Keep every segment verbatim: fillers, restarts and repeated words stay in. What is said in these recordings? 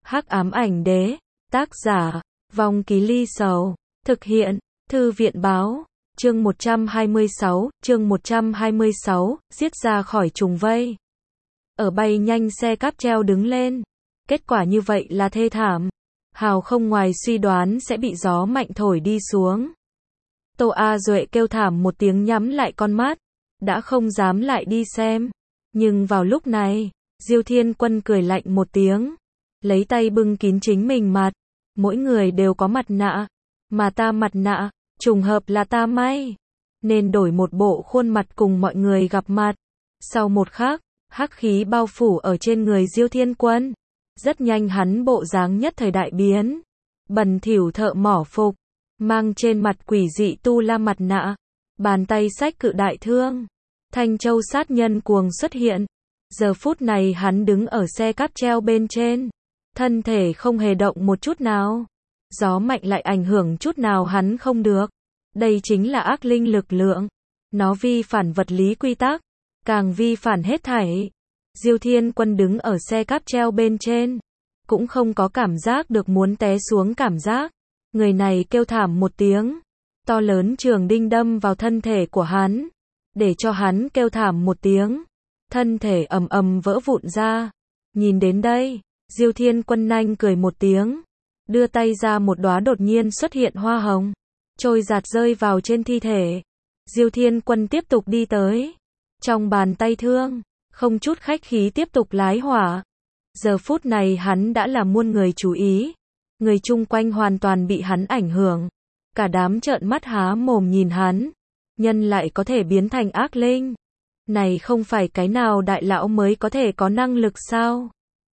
Hắc ám ảnh đế, tác giả, Vong Ký Ly Sầu, thực hiện, Thư viện báo, chương một trăm hai mươi sáu, chương một trăm hai mươi sáu, giết ra khỏi trùng vây. Ở bay nhanh xe cáp treo đứng lên, kết quả như vậy là thê thảm. Hào không ngoài suy đoán sẽ bị gió mạnh thổi đi xuống. Tô A Duệ kêu thảm một tiếng nhắm lại con mắt, đã không dám lại đi xem. Nhưng vào lúc này, Diêu Thiên Quân cười lạnh một tiếng, lấy tay bưng kín chính mình mặt. Mỗi người đều có mặt nạ, mà ta mặt nạ, trùng hợp là ta may, nên đổi một bộ khuôn mặt cùng mọi người gặp mặt. Sau một khắc, hắc khí bao phủ ở trên người Diêu Thiên Quân. Rất nhanh hắn bộ dáng nhất thời đại biến. Bẩn thỉu thợ mỏ phục, mang trên mặt quỷ dị tu la mặt nạ, bàn tay xách cự đại thương. Thanh Châu sát nhân cuồng xuất hiện. Giờ phút này hắn đứng ở xe cáp treo bên trên, thân thể không hề động một chút nào. Gió mạnh lại ảnh hưởng chút nào hắn không được. Đây chính là ác linh lực lượng. Nó vi phản vật lý quy tắc, càng vi phản hết thảy. Diêu Thiên Quân đứng ở xe cáp treo bên trên, cũng không có cảm giác được muốn té xuống cảm giác. Người này kêu thảm một tiếng, to lớn trường đinh đâm vào thân thể của hắn, để cho hắn kêu thảm một tiếng, thân thể ầm ầm vỡ vụn ra. Nhìn đến đây, Diêu Thiên Quân nhanh cười một tiếng, đưa tay ra một đóa đột nhiên xuất hiện hoa hồng, trôi giạt rơi vào trên thi thể. Diêu Thiên Quân tiếp tục đi tới, trong bàn tay thương, không chút khách khí tiếp tục lái hỏa. Giờ phút này hắn đã là muôn người chú ý, người chung quanh hoàn toàn bị hắn ảnh hưởng, cả đám trợn mắt há mồm nhìn hắn. Nhân lại có thể biến thành ác linh, này không phải cái nào đại lão mới có thể có năng lực sao?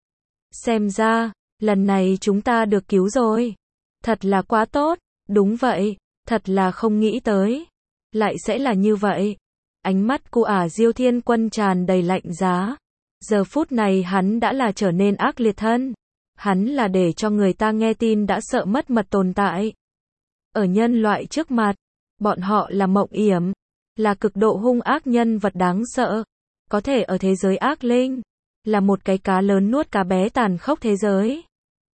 Xem ra, lần này chúng ta được cứu rồi. Thật là quá tốt, đúng vậy, thật là không nghĩ tới, lại sẽ là như vậy. Ánh mắt của ả Diêu Thiên Quân tràn đầy lạnh giá. Giờ phút này hắn đã là trở nên ác liệt thân. Hắn là để cho người ta nghe tin đã sợ mất mật tồn tại. Ở nhân loại trước mặt, bọn họ là mộng yểm, là cực độ hung ác nhân vật đáng sợ. Có thể ở thế giới ác linh, là một cái cá lớn nuốt cá bé tàn khốc thế giới.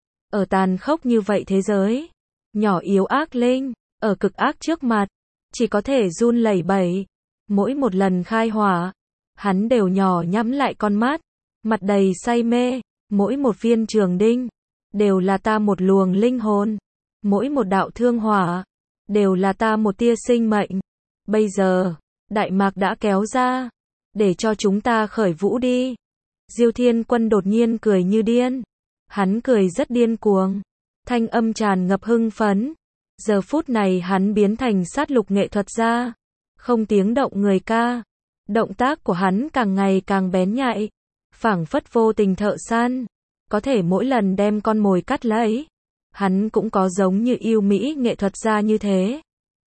Ở tàn khốc như vậy thế giới, nhỏ yếu ác linh, ở cực ác trước mặt, chỉ có thể run lẩy bẩy. Mỗi một lần khai hỏa, hắn đều nhỏ nhắm lại con mắt, mặt đầy say mê. Mỗi một viên trường đinh, đều là ta một luồng linh hồn. Mỗi một đạo thương hỏa, đều là ta một tia sinh mệnh. Bây giờ, Đại Mạc đã kéo ra, để cho chúng ta khởi vũ đi. Diêu Thiên Quân đột nhiên cười như điên. Hắn cười rất điên cuồng, thanh âm tràn ngập hưng phấn. Giờ phút này hắn biến thành sát lục nghệ thuật gia, không tiếng động người ca. Động tác của hắn càng ngày càng bén nhạy, phảng phất vô tình thợ săn, có thể mỗi lần đem con mồi cắt lấy. Hắn cũng có giống như yêu mỹ nghệ thuật gia như thế.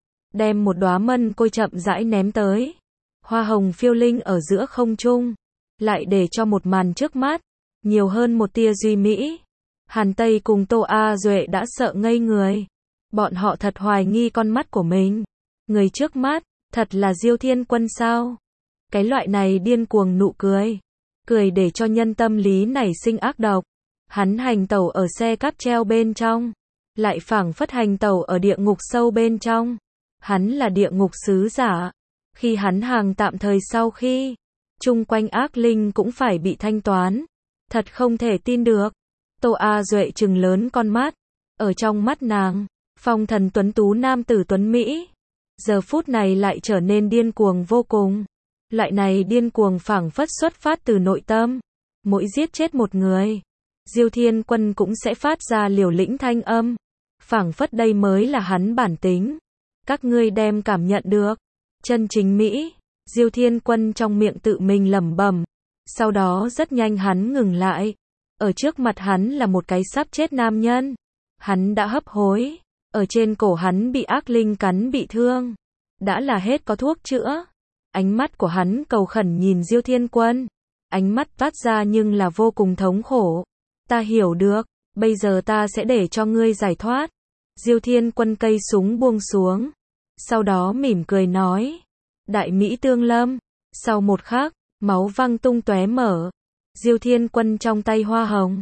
Đem một đóa mân côi chậm rãi ném tới. Hoa hồng phiêu linh ở giữa không trung, lại để cho một màn trước mắt, nhiều hơn một tia duy mỹ. Hàn Tây cùng Tô A Duệ đã sợ ngây người. Bọn họ thật hoài nghi con mắt của mình. Người trước mắt, thật là Diêu Thiên Quân sao? Cái loại này điên cuồng nụ cười, cười để cho nhân tâm lý nảy sinh ác độc. Hắn hành tẩu ở xe cáp treo bên trong, lại phảng phất hành tẩu ở địa ngục sâu bên trong. Hắn là địa ngục sứ giả. Khi hắn hàng tạm thời sau khi, chung quanh ác linh cũng phải bị thanh toán. Thật không thể tin được. Tô A Duệ trừng lớn con mắt. Ở trong mắt nàng, phong thần tuấn tú nam tử tuấn Mỹ, giờ phút này lại trở nên điên cuồng vô cùng. Loại này điên cuồng phảng phất xuất phát từ nội tâm. Mỗi giết chết một người, Diêu Thiên Quân cũng sẽ phát ra liều lĩnh thanh âm. Phảng phất đây mới là hắn bản tính. Các ngươi đem cảm nhận được. Chân chính Mỹ, Diêu Thiên Quân trong miệng tự mình lẩm bẩm. Sau đó rất nhanh hắn ngừng lại. Ở trước mặt hắn là một cái sắp chết nam nhân. Hắn đã hấp hối. Ở trên cổ hắn bị ác linh cắn bị thương. Đã là hết có thuốc chữa. Ánh mắt của hắn cầu khẩn nhìn Diêu Thiên Quân. Ánh mắt toát ra nhưng là vô cùng thống khổ. Ta hiểu được, bây giờ ta sẽ để cho ngươi giải thoát. Diêu Thiên Quân cây súng buông xuống. Sau đó mỉm cười nói. Đại Mỹ tương lâm. Sau một khắc, máu văng tung tóe mở. Diêu Thiên Quân trong tay hoa hồng,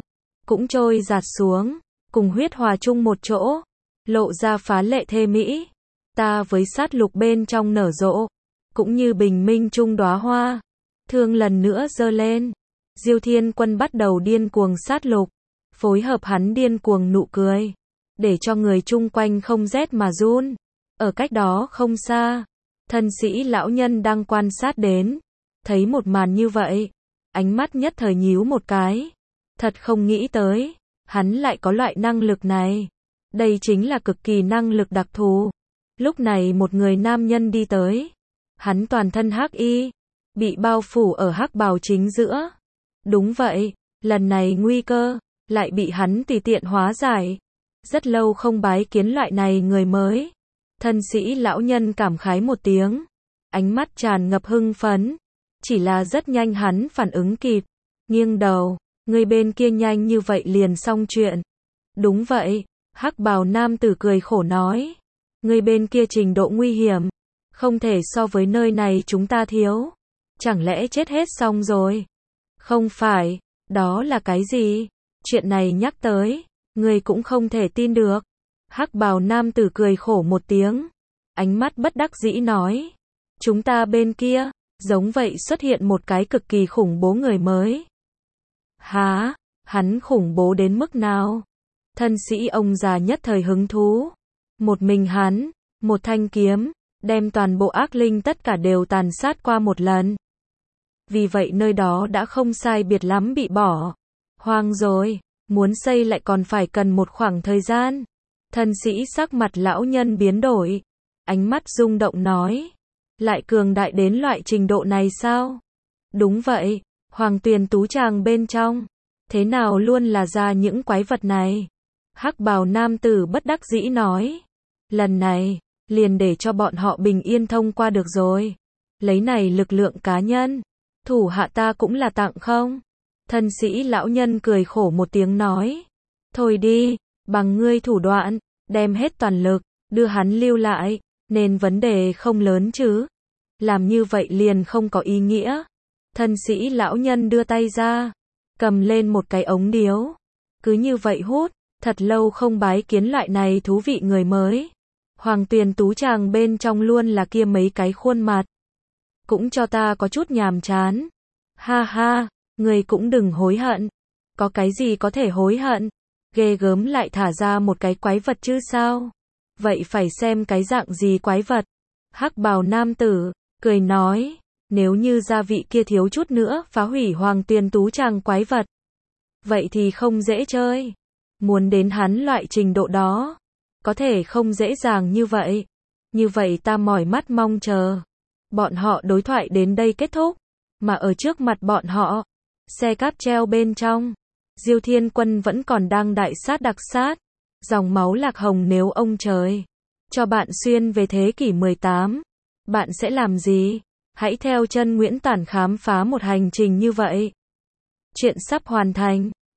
cũng trôi dạt xuống, cùng huyết hòa chung một chỗ, lộ ra phá lệ thê mỹ. Ta với sát lục bên trong nở rộ, cũng như bình minh chung đóa hoa. Thương lần nữa giơ lên, Diêu Thiên Quân bắt đầu điên cuồng sát lục, phối hợp hắn điên cuồng nụ cười, để cho người chung quanh không rét mà run. Ở cách đó không xa, thân sĩ lão nhân đang quan sát đến, thấy một màn như vậy, ánh mắt nhất thời nhíu một cái. Thật không nghĩ tới, hắn lại có loại năng lực này. Đây chính là cực kỳ năng lực đặc thù. Lúc này một người nam nhân đi tới, hắn toàn thân hắc y, bị bao phủ ở hắc bào chính giữa. Đúng vậy, lần này nguy cơ lại bị hắn tùy tiện hóa giải. Rất lâu không bái kiến loại này người mới. Thân sĩ lão nhân cảm khái một tiếng, ánh mắt tràn ngập hưng phấn. Chỉ là rất nhanh hắn phản ứng kịp, nghiêng đầu, người bên kia nhanh như vậy liền xong chuyện. Đúng vậy, hắc bào nam tử cười khổ nói, người bên kia trình độ nguy hiểm, không thể so với nơi này chúng ta thiếu. Chẳng lẽ chết hết xong rồi? Không phải, đó là cái gì? Chuyện này nhắc tới, người cũng không thể tin được. Hắc bào nam tử cười khổ một tiếng, ánh mắt bất đắc dĩ nói, chúng ta bên kia, giống vậy xuất hiện một cái cực kỳ khủng bố người mới. Hả? Hắn khủng bố đến mức nào? Thân sĩ ông già nhất thời hứng thú. Một mình hắn, một thanh kiếm, đem toàn bộ ác linh tất cả đều tàn sát qua một lần. Vì vậy nơi đó đã không sai biệt lắm bị bỏ hoang rồi, muốn xây lại còn phải cần một khoảng thời gian. Thân sĩ sắc mặt lão nhân biến đổi, ánh mắt rung động nói, lại cường đại đến loại trình độ này sao? Đúng vậy, Hoàng Tuyền Tú Tràng bên trong, thế nào luôn là ra những quái vật này? Hắc bào nam tử bất đắc dĩ nói, lần này, liền để cho bọn họ bình yên thông qua được rồi. Lấy này lực lượng cá nhân, thủ hạ ta cũng là tặng không? Thân sĩ lão nhân cười khổ một tiếng nói, thôi đi, bằng ngươi thủ đoạn, đem hết toàn lực, đưa hắn lưu lại, nên vấn đề không lớn chứ. Làm như vậy liền không có ý nghĩa. Thân sĩ lão nhân đưa tay ra, cầm lên một cái ống điếu. Cứ như vậy hút, thật lâu không bái kiến loại này thú vị người mới. Hoàng Tuyền Tú Tràng bên trong luôn là kia mấy cái khuôn mặt. Cũng cho ta có chút nhàm chán. Ha ha, người cũng đừng hối hận. Có cái gì có thể hối hận? Ghê gớm lại thả ra một cái quái vật chứ sao? Vậy phải xem cái dạng gì quái vật. Hắc bào nam tử, cười nói, nếu như gia vị kia thiếu chút nữa phá hủy Hoàng Tuyền Tú Tràng quái vật. Vậy thì không dễ chơi. Muốn đến hắn loại trình độ đó, có thể không dễ dàng như vậy. Như vậy ta mỏi mắt mong chờ. Bọn họ đối thoại đến đây kết thúc, mà ở trước mặt bọn họ, xe cáp treo bên trong, Diêu Thiên Quân vẫn còn đang đại sát đặc sát. Dòng máu lạc hồng nếu ông trời cho bạn xuyên về thế kỷ mười tám, bạn sẽ làm gì? Hãy theo chân Nguyễn Tản khám phá một hành trình như vậy. Chuyện sắp hoàn thành.